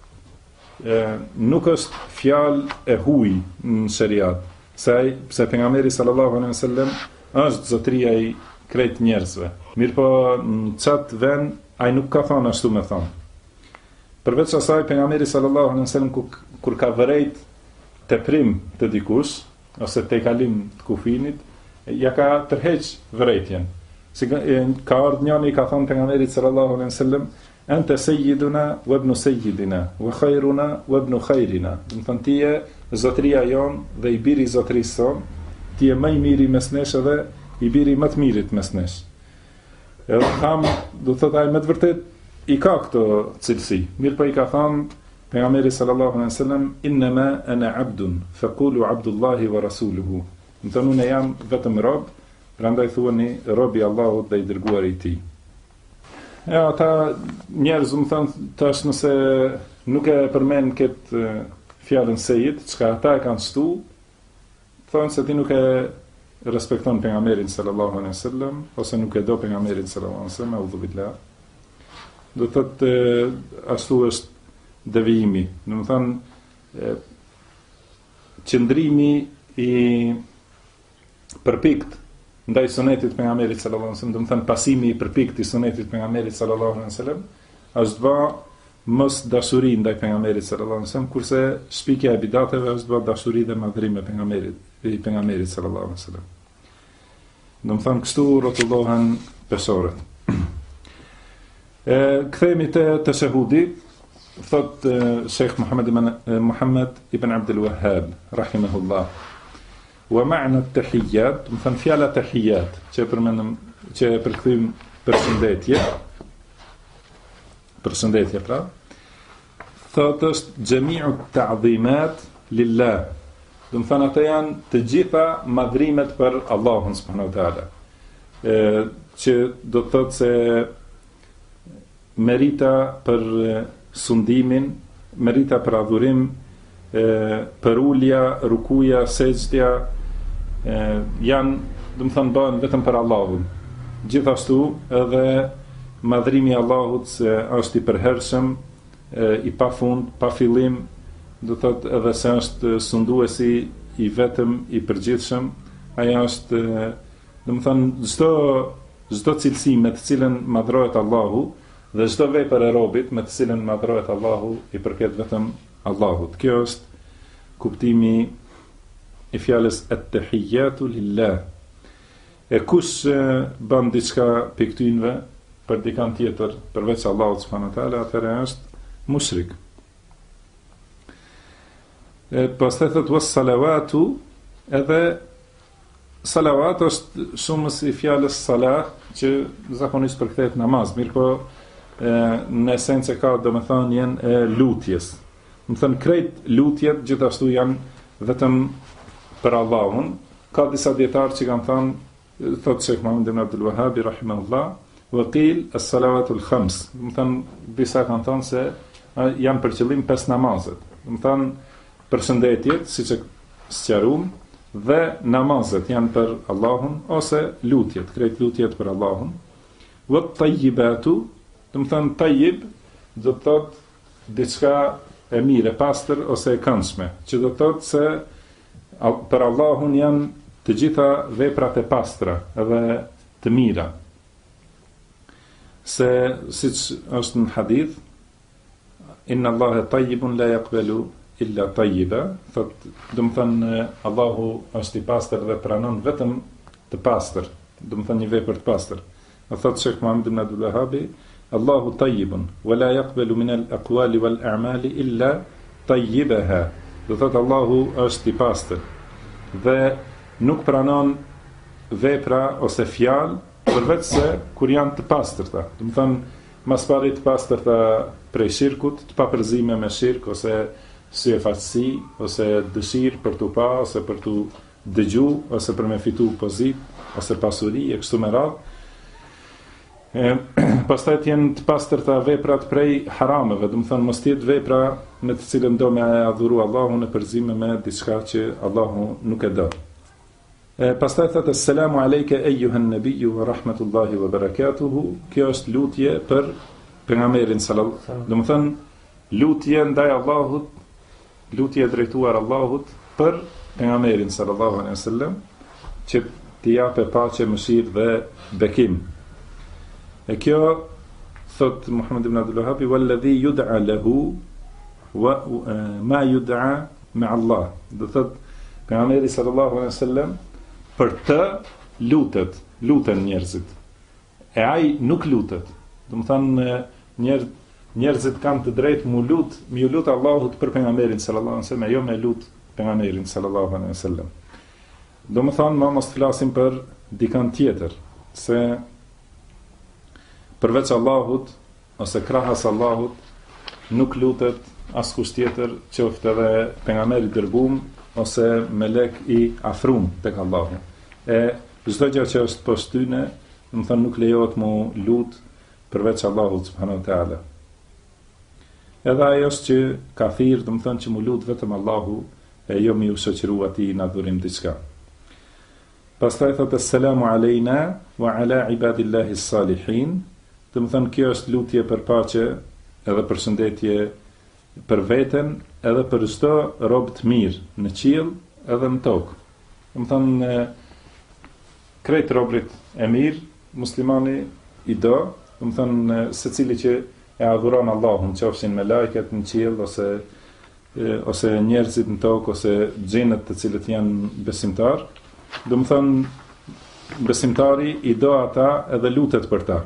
nuk është fjalë e huaj në sheriat. Se pejgamberi sallallahu alaihi wasallam është zotëria i krejt njerëzve. Mirëpo në çat vend ai nuk ka thënë ashtu me thënë. Përveç asaj pejgamberi sallallahu alaihi wasallam kur ka vërejt teprim të dikush ose te kalim të kufinit, ja ka tërheq vërejtjen. Si ka ardhur njëri ka thënë pejgamberit sallallahu alaihi wasallam, anta sayyiduna wa ibn sayyidina wa khairuna wa ibn khairina. Do të thonë ti je zotëria jon dhe i biri i zotërisë son, ti je më i miri mes nesh dhe i biri më të mirit mes nesh. Edhe tham, do thotë ai me të vërtet i ka këto cilësi. Mirë po i ka thënë pejgamberi sallallahu alaihi wasallam, inma ana abdun faqulu abdullahi wa rasuluhu. Do të thonë unë jam vetëm rob, prandaj thuani robi i Allahut dhe i dërguari i tij. Ja, ata njerëz më thënë tash nëse nuk e përmend këtë fjalën sejid, çka ata e kanë shtu, thonë se ti nuk e respekton pejgamberin sallallahu alaihi wasallam ose nuk e do pejgamberin sallallahu alaihi wasallam, udhu billah. Do thotë ashtu është devijimi. Do të thonë qëndrimi i përpikt ndaj sunetit pejgamberit sallallahu alaihi wasallam, do të thënë pasimi i përpikt i sunetit pejgamberit sallallahu alaihi wasallam, është bë mos dashuri ndaj pejgamberit sallallahu alaihi wasallam, kurse shpikja e bidateve është bë dashuri dhe madhrim me pejgamberit sallallahu alaihi wasallam. Do të thënë kështu rrotullohen pesorët. Kthehemi te tashahudi, thot Sheikh Muhammad ibn Abdul Wahhab rahimahullah. Wa ma'na at-tahiyyat, do të thënë fjala tahiyyat, që përmendëm, që përkthym përshëndetje pra. Thotë është jami'u at-ta'dhimat lillah. Do të thënë ato janë të gjitha madhrimet për Allahun subhanahu wa taala. Që do të thotë se merita për sundimin, merita për adhurim, për ulja, rukuja, sejdja, janë, do të thënë, bëhen vetëm për Allahun. Gjithashtu edhe madhrimi i Allahut se është i përhershëm, i pafund, pa fillim, do thotë edhe se është sunduesi i vetëm, i përgjithshëm, ai është, do të thënë, çdo cilësi me të cilën madhrohet Allahu dhe çdo vepër e robit me të cilën madhrohet Allahu i përket vetëm Allahut. Kjo është kuptimi i fjalës at-tahiyyatu lillah. E kush bën diçka për këtynve për dikant tjetër përveç Allahut subhanahu wa taala, atëherë është mushrik. Pastaj thotë was salawatu, edhe salavat është shumës i fjalës salah, që zakonisht përkthehet namaz, mirë po në esencë ka domethënien e lutjes. Më thënë krejt lutjet gjithashtu janë vetëm për Allahun. Ka disa dietarë që kanë thënë, thotë Sheikh Muhammad ibn Abdul Wahhab rahimahullah, wa qil as-salawatul khams. Do thënë disa kanë thënë se janë për qëllim 5 namazet. Do thënë përshëndetjet, siç e sqaruam, dhe namazet janë për Allahun ose lutjet, krejt lutjet për Allahun. Wa tayyibatu, do thënë tayyib do të thotë diçka e mirë, e pastër ose e këndshme, që do të thotë se për Allahun janë të gjitha veprat e pastra edhe të mira. Se siç është në hadith, inna Allahe tayyibun la yaqbalu illa tayyiba, thotë, do të thënë Allahu është i pastër dhe pranon vetëm të pastër, do të thënë një vepër të pastër. Thotë Sheikh Muhammad ibn Abdul Wahhab, Allahu tayyibun wa la yaqbalu min al-aqwali wal a'mali illa tayyibaha. Do thotë Allahu është i pastër dhe nuk pranon vepra ose fjalë përveç se kur janë të pastërta. Do të thonë mas pari të pastërta prej shirkut, të papërzime me shirk ose syefaqësi ose dëshirë për tu pa ose për tu dëgju ose për me fitu pozitë ose pasuri e kështu me radhë. Pastaj janë të pastërta veprat prej harameve, do të thonë mos jetë vepra me të cilën do me adhuru Allahun në përzime me diçka që Allahu nuk e do. Pastaj thotë selamu alejke ejuhan nabiyyu wa rahmatullahi wa barakatuhu. Kjo është lutje për pejgamberin sallallahu, do të thonë lutje ndaj Allahut, lutje drejtuar Allahut për pejgamberin sallallahu alaihi wasallam, që t'i japë paqe, mëshirë dhe bekim. E kjo, thot Muhammad ibn Abdul Wahhab, walladhi yud'a lahu wa ma yud'a ma Allah. Do thot pejgamberi sallallahu alaihi wasallam për të luten njerëzit. E ai nuk lutet. Do të thonë njerëzit kanë të drejtë mu lut Allahut për pejgamberin sallallahu alaihi wasallam, jo me lut pejgamberin sallallahu alaihi wasallam. Do të thonë mos flasim për dikant tjetër, se përveç Allahut ose krahas Allahut nuk lutet askush tjetër, qoftë edhe pejgamberi i dërguar ose melek i afruar tek Allahu. E çdo gjë që është poshtë tyne, do të thonë nuk lejohet mu lut përveç Allahut subhanahu wa taala. Edhe ajo është që ka thirr, do të thonë që mu lut vetëm Allahu e jo mi u shoqërua atij në adhurim diçka. Pastaj thotë selamu alejna wa ala ibadillahi s-salihin. Do të thonë kjo është lutje për paqe edhe përshëndetje për veten edhe për çdo rob të mirë në qiell edhe në tokë. Do të thonë krejt robrit e mirë muslimani i do, do të thonë secili që e adhuron Allahun, qofshin me lajket në qiell ose njerëzit në tokë ose xhenët të cilët janë besimtar. Do të thonë besimtari i do ata edhe lutet për ta.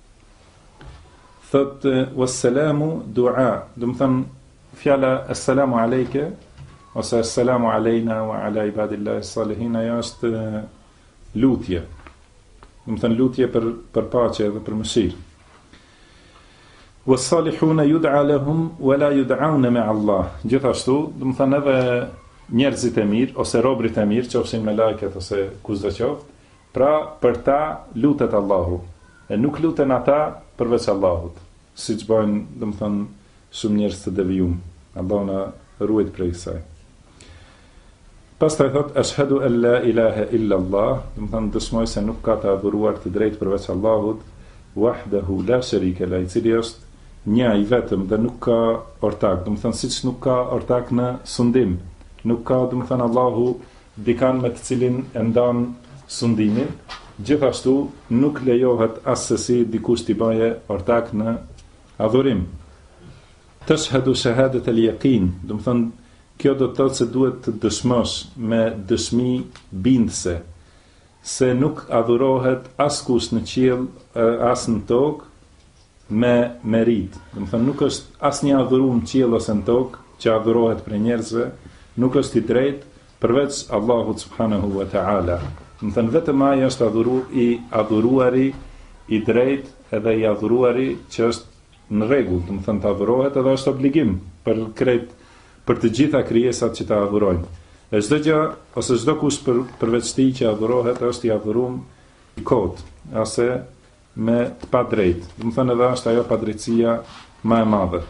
Thot wassalamu du'a, do të thënë fjala assalamu alejke ose assalamu alejna wa ala ibadillahi salihin, ajo është lutje. Do të thënë lutje për paqe dhe për mëshirë. Was-salihuna yud'a lahum wa la yud'auna ma'a Allah. Gjithashtu, do të thënë edhe njerëzit e mirë ose robrit e mirë, qofshin me lajket ose kushdo qoftë, pra për ta lutet Allahu. E nuk luten ata përveç Allahut, siç bëjnë, do të thonë, shumë njerëz të devijum. Allahu na ruaj prej kësaj. Pastaj thot ashhadu an la ilaha illa Allah, do të thonë dëshmoj se nuk ka të adhuruar të drejtë përveç Allahut, wahdahu la sharika la, i cili është një i vetëm dhe nuk ka ortak. Do të thonë siç nuk ka ortak në sundim, nuk ka, do të thonë Allahu dikan me të cilin e ndan sundimin. Gjithashtu nuk lejohet asesi dikush t'i baje ortak në adhurim. Tashhadu shahadat al-yaqin, do të thonë kjo do të thotë se duhet të dëshmosh me dëshmi bindëse se nuk adhurohet askush në qiell as në tokë me merit. Do të thonë nuk është asnjë adhurum në qiell ose në tokë që adhurohet për njerëzve, nuk është i drejtë përveç Allahut subhanahu wa ta'ala. Do të thënë vetëm ai është adhuruari i drejtë edhe i adhuruari që është në rregull, do të thënë të adhurohet edhe është obligim për të gjitha krijesat që ta adhurojnë. E çdo gjë ose çdo kush përveç tij që adhurohet është i adhuruar i kot, ose me të padrejt. Do të thënë edhe është ajo padrejtësia më e madhe.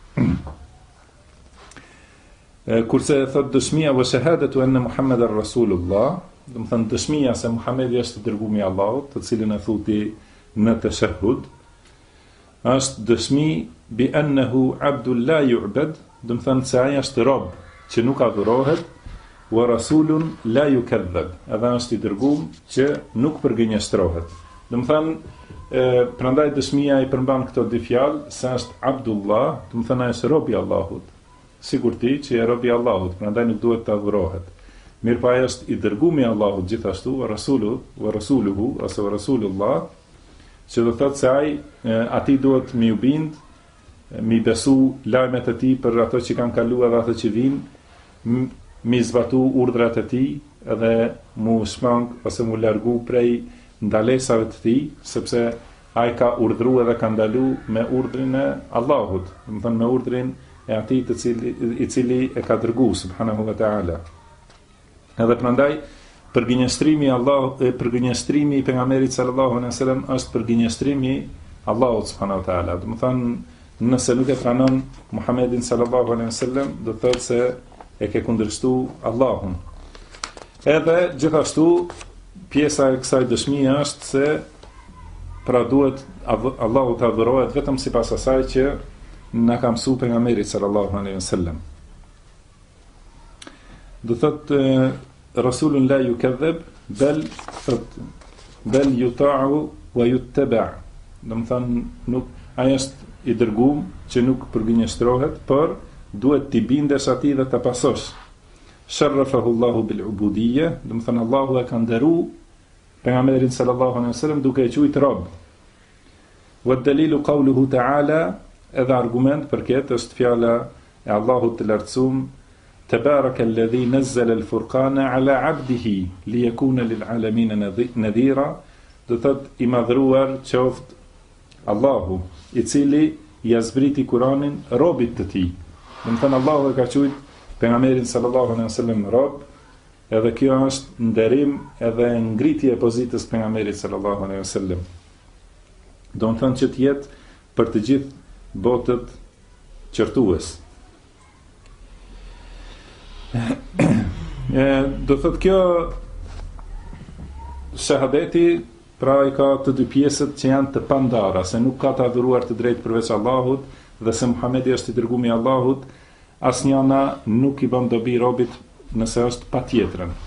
Kurse thot dëshmia wa shahadatu anna Muhammadar Rasulullah, do të thënë dëshmia se Muhamedi është i dërguari i Allahut, të cilin e thuti në tashahhud, është dëshmi bi annahu abdul la yu'bad, do të thënë se ai është rob që nuk adhurohet, wa rasulun la yukadhab, edhe është i dërguar që nuk përgënjeshtrohet. Do të thënë prandaj dëshmia i përmban këto dy fjalë, se është Abdullah, do të thënë ai është rob i Allahut. Sigurti që e robi Allahut, prandaj nuk duhet të adhurohet. Mirë pa është i dërguar i Allahut gjithashtu, wa rasuluhu, ose wa rasulullah, që do thotë se ai atij duhet mi u bind, mi besu lajmet e tij për ato që kanë kaluar dhe ato që vijnë, mi zbatu urdhrat e tij edhe mu shmang ose mu largu prej ndalesave të tij, sepse ai ka urdhëruar dhe ka ndaluar me urdhrin e Allahut, do të thënë me urdhrin e atij i cili e ka dërguar subhanahu wa taala. Edhe prandaj përgënjeshtrimi i pejgamberit sallallahu alaihi wasallam është përgënjeshtrimi Allahut subhanahu wa taala. Do të thënë nëse nuk e pranon Muhammedin sallallahu alaihi wasallam, do të thotë se e ke kundërshtuar Allahun. Edhe gjithashtu pjesa e kësaj dëshmie është se pra duhet Allahu të adhurohet vetëm sipas asaj që na ka mësuar pejgamberi sallallahu alaihi wasallam. Do thotë rasulun la yukadhab bel yuta'u wa yuttaba. Do të thënë nuk ai është i dërguar që nuk përgënjeshtrohet, por duhet t'i bindesh atij dhe ta pasosh. Sharrafahu Allahu bil ubudiyya, do të thënë Allahu e ka nderuar pejgamberin sallallahu alaihi wasallam duke e quajtur rob. Wa dalilu qawluhu ta'ala, edhe argument për këtë është fjala e Allahut të lartësuar, Tabarakalladhi nazzala al-furqana ala 'abdihi liyakuna lil'alamin nadhira, do thotë i madhruar qoftë Allahu, i cili ia zbriti Kur'anin robit të tij. Do të thënë Allahu e ka thujt pejgamberin sallallahu alaihi wasallam rob, edhe kjo është nderim edhe ngritje e pozitës pejgamberit sallallahu alaihi wasallam. Do të thënë që të jetë për të gjithë botët qërtues. Do thot kjo shahadeti pra i ka të dy pjesët që janë të pandara, se nuk ka të adhuruar të drejtë përveç Allahut dhe se Muhamedi është i dërguar i Allahut, asnjëna nuk i bën dobi robit nëse është patjetrën.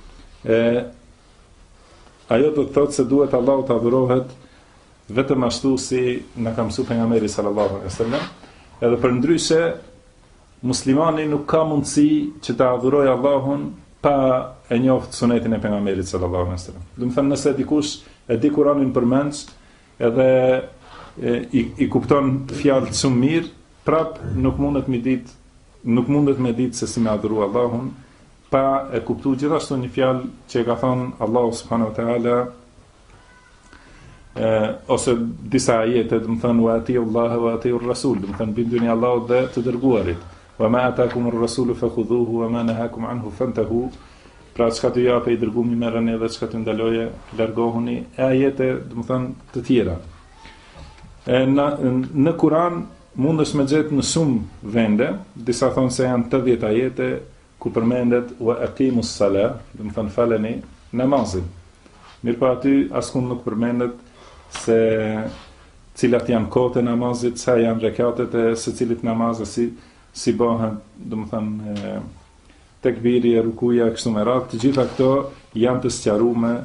Ajo do të thotë se duhet Allahu të adhurohet vetëm ashtu si na ka mësuar pejgamberi sallallahu alaihi wasallam, edhe përndryshe muslimani nuk ka mundësi që ta adhurojë Allahun pa e njoft sunetin e pejgamberit sallallahu alaihi wasallam. Do të thënë nëse dikush e di Kur'anin përmend edhe i kupton fjalët shumë mirë, prap nuk mundet me ditë se si me adhuru Allahun pa e kuptuar gjithashtu një fjalë që e ka thënë Allahu subhanahu wa taala, ose disa ajete, do të thënë wa atiu Allah wa atiu Rasul, do të thënë binduni Allahut dhe të dërguarit. Wa ma atakumur rasulu fakhudhuhu wa ma nahakum anhu fantahu. Pra çka të japë i dërguari merrni dhe çka të ndaloje largohuni. E ajete, do të thënë të tjera. Në Kur'an mundesh me gjetë në shumë vende, disa thonë se janë 80 ajete ku përmendet wa aqimus salah, do të thënë faleni namazin. Mirpo aty askund nuk përmendet se cilat janë kohët e namazit, sa janë rekatet e secilit namaz, si bëhen, do të thënë tekbiri, rukuja, kështu me radhë. Të gjitha këto janë të sqaruar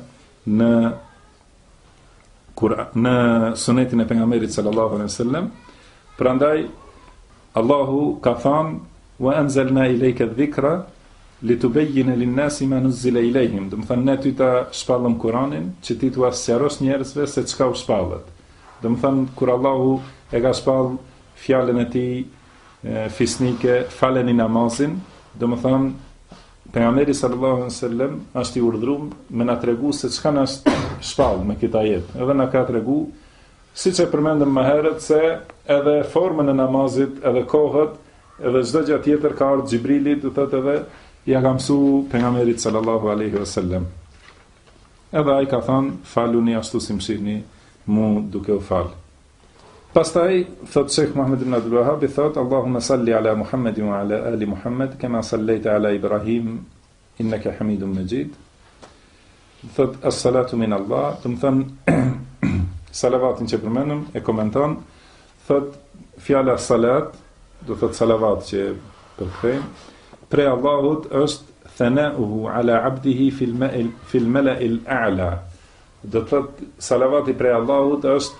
në sunetin e pejgamberit sallallahu alaihi wasallam. Prandaj Allahu ka thënë wa anzalna ilayka adh-dhikra litubayyana lin-nasi ma nuzila ilayhim. Do të thënë ne ty ta shpallëm Kur'anin që ti t'u sqarosh njerëzve se çka u shpallet. Do të thënë kur Allahu e ka shpall fjalën e tij fisnike, faleni namazin, do të thënë pejgamberi sallallahu alaihi wasallam është i urdhëruar me na tregu se çka na shpall me këtë ajet. Edhe na ka tregu siç e përmendëm më herët se edhe formën e namazit, edhe kohët, edhe çdo gjë tjetër ka ardhur Xhibrili, do thotë edhe ja ka mësuar pejgamberit sallallahu alaihi wasallam. Edhe ai ka thënë, faluni ashtu si mësini mu duke u fal. Pastaj thot Sheikh Muhammad ibn Abdul Wahhab thot Allahumma salli ala Muhammad wa ala ali Muhammad kama sallaita ala Ibrahim innaka Hamidum Majid. Thot as-salatu min Allah, do të thënë salavatin që përmendëm e komenton, thot fjala salat, do thot salavat që përkthejmë, prej Allahut është thanauhu ala abdihi fil mala'il a'la. Do thot salavati prej Allahut është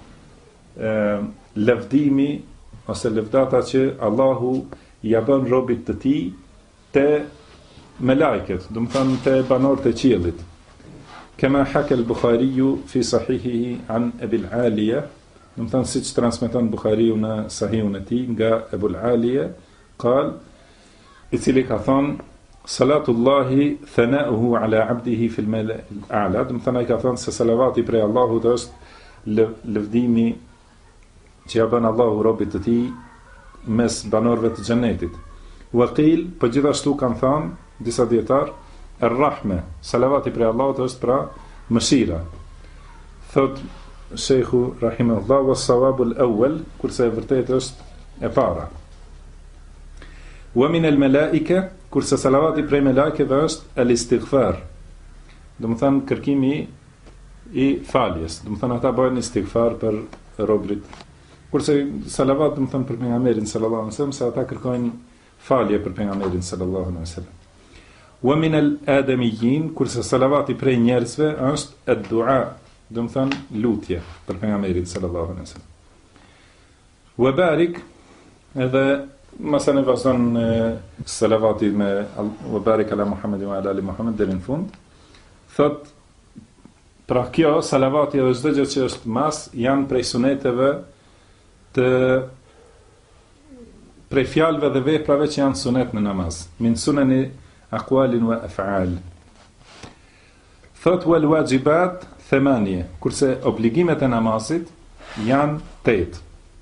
lëvdimi ose lëvdata që Allahu ja bën robit të tij te melajket, do të thënë te banorët e qiellit. Kama haka al-Bukhariu fi sahihihi an Abi al-Aliya, do të thënë siç transmeton Buhariu në sahihun e tij nga Abu al-Aliya, qal, i cili ka thënë salatullahi thanauhu ala abdihi fil mala'il a'la, do të thënë ai ka thënë se salavati prej Allahut është lëvdimi që ja bën Allahu robit të tij mes banorëve të xhenetit. Wa qil, po gjithashtu kanë thënë disa dietar, ar-rahme, salavati prej Allahut është pra mëshira. Thot Sheikhu rahimahullah was-sawabu al-awwal, kurse e vërtetë është e para. Wa min al-malaika, kurse salavati prej melekëve është al-istighfar. Do të thënë kërkimi i faljes, do të thënë ata bëjnë istighfar për robrit. Kurse salavat do të thënë për pejgamberin sallallahu alaihi wasallam, se ata kërkojnë falje për pejgamberin sallallahu alaihi wasallam. Wa min al-adamiyyin, kurse salavati prej njerëzve është ad-du'a, do të thënë lutje për pejgamberin sallallahu alaihi wasallam. Wa barik, edhe masa ne vazhdon salavati me wa barik ala Muhammad wa ala ali Muhammad deri në fund, thot pra kjo salavati edhe çdo gjë që është mas janë prej suneteve të prej fjalëve dhe veprave që janë sunet në namaz, min sunani aqwalin wa af'al. Thot wal wajibat 8, kurse obligimet e namazit janë 8.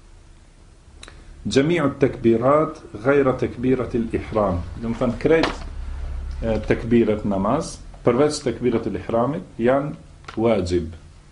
Jami'u at-takbirat ghayra takbirat al-ihram. Do të thënë krejt takbirat namaz, përveç takbirat al-ihramit, janë wajib.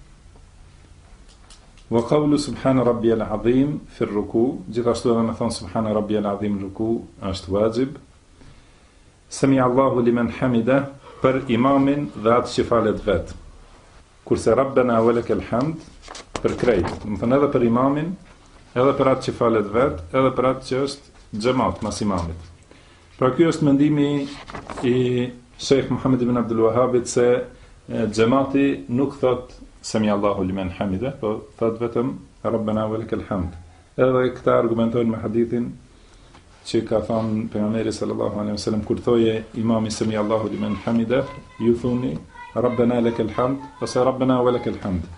Wa qawlu subhana rabbiyal azim fi ar-ruku, gjithashtu edhe me thon subhana rabbiyal azim ruku është wajib. Sami Allahu liman hamida për imamin dhe atë që falet vet. Kurse rabbana wa lakal hamd për krejt, do të thënë edhe për imamin, edhe për atë që falet vet, edhe për atë që është xhamat mas imamit. Pra ky është mendimi i Sheikh Muhammad ibn Abdul Wahhabit se xhamati nuk thot Sami Allahu liman hamida, po thot vetëm Rabbana wa lakal hamd. Edhe këta argumentojnë me hadithin që ka thënë pejgamberi sallallahu alaihi wasallam kur thoje imami Sami Allahu liman hamida, ju thoni Rabbana lakal hamd, ose Rabbana wa lakal hamd.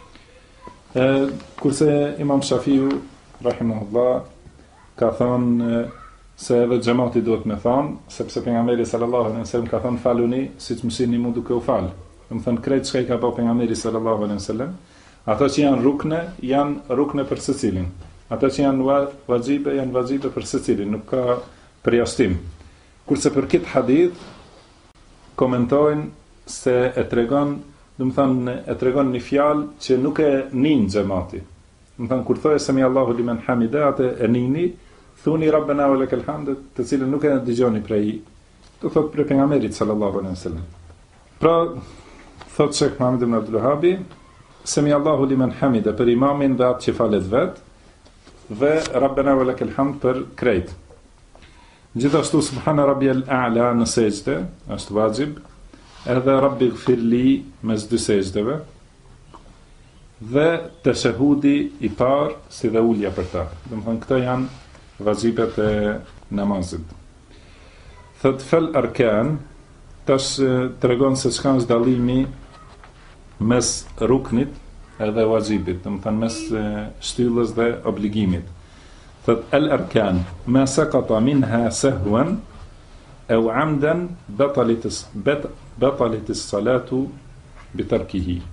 Kurse Imam Shafiu rahimahullah ka thënë se edhe xhamati duhet me thënë, sepse pejgamberi sallallahu alaihi wasallam ka thënë faluni siç mësini mu duke u fal. Do të thënë krejt çka I ka bëu pejgamberi sallallahu alaihi wasallam, ato që janë rukne për secilin. Ato që janë vajibe për secilin, nuk ka përjashtim. Kurse për këtë hadith komentojnë se e tregon, do të thënë e tregon një fjalë që nuk e nin xhamati. Do të thënë kur thoje sami Allahu liman hamida, atë e nini, thuni Rabbana wa lakal hamd, të cilën nuk e dëgjoni prej, do thotë prej pejgamberit sallallahu alaihi wasallam. Pra thot Sheikh Muhammad ibn Abdul Wahhabi, sami Allahu liman hamida për imamin dhe atë që falet vet, dhe Rabbana wa lakal hamd për krejt. Gjithashtu subhana rabbiyal a'la në sejdë është vajib, edhe Rabbi gfirli mes dy sejdëve, dhe tashahudi I parë si dhe ulja për ta. Do të thënë këto janë vajibet e namazit. Thot fel arkan, tash tregon se çka është dallimi mes ruknit edhe wajibit, do të thënë mes shtyllës dhe obligimit. Thot al arkan ma saqata minha sahwan aw amdan batalat as-salatu bi tarkihi.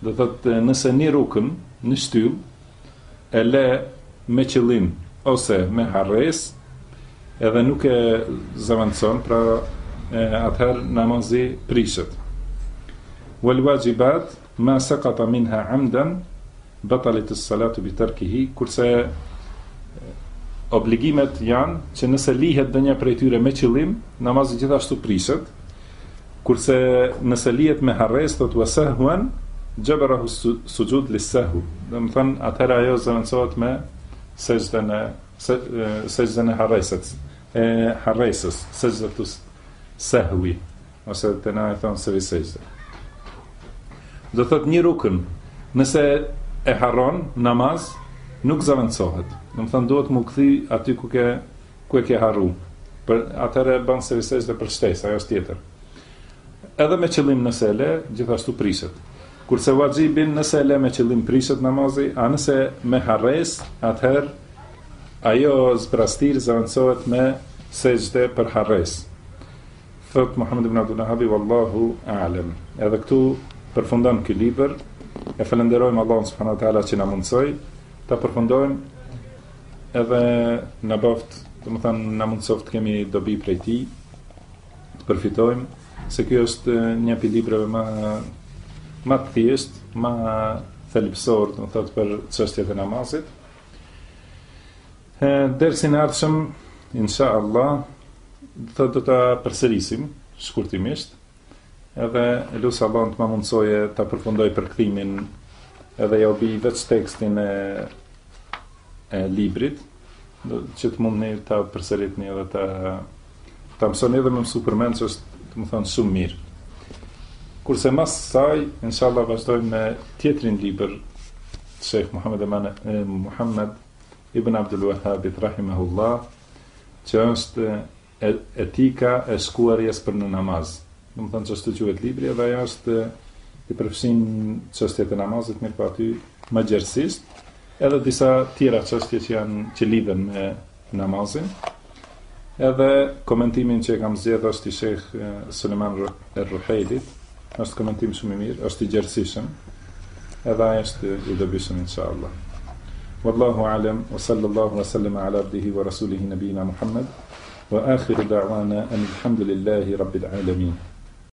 Do thotë nëse një rukën në shtyll e le me qëllim ose me harres, edhe nuk e zëvendëson, pra atëherë namazi prishet. Wal wajibat ma saqata minha amdan batalet as-salatu bi tarkihi, kurse obligimet janë që nëse lihet ndonjë prej tyre me qëllim, namazi gjithashtu prishet. Kurse nëse lihet me harres, thot wasahwan jabarahu sujud lis-sahw. Do të thonë atëherë ajo zëvendësohet me sejdën e harresës, sejdatu sahwi, ose të na e thonë se sejdë. Do thot një rukën, nëse e harron namaz, nuk zëvendësohet. Do të thonë duhet mu kthy aty ku e ke harru. Për atëherë bën se sejdë për shtesë, ajo është tjetër. Edhe me qëllim nëse e le, gjithashtu prishet. Kurse vajibin nëse e le me qëllim prishet namazi, a nëse me harres, atëherë ajo zbrastir zëvendësohet me sejdë për harres. Thot Muhammed ibn Abdul Wahhab, wallahu a'lam. Edhe këtu përfundon ky libër. E falenderojmë Allahun subhanahu wa taala që na mundsoi ta përfundojmë edhe na bëft, domethënë na mundsoft kemi dobi prej tij, të përfitojmë, se ky është një prej librave më të thjesht, më thelbësor, do të thotë për çështjet e namazit. Dersin e ardhshëm, inshallah, do ta përsërisim shkurtimisht. Edhe lutem Allahun të më mundsoje ta përfundoj përkthimin, edhe ja u bi veç tekstin e librit, që të mundni ta përsëritni edhe ta mësoni edhe më mësu përmend, që është, të më thonë, shumë mirë. Kurse mas saj, inshallah, vazhdojmë me tjetrin libër të Sheikh Muhammed ibn Abdul Wahhabit rahimahullah, që është etika e shkuarjes për në namaz. Do të thonë çështja quhet libri, dhe ajo është i përfshin çështjet e namazit, mirë pa aty më gjerësisht, edhe disa tjera çështje që lidhen me namazin. Edhe komentimin që e kam zgjedhur është i Sheikh Suleiman el-Ruhailit, është komentim shumë i mirë, është i gjerësishëm, edhe ai është i dobishëm inshallah. Wallahu a'lam, wa sallallahu wa sallama ala abdihi wa rasulihi nabiyina Muhammad, wa akhiru da'wana alhamdulillahi rabbil alamin.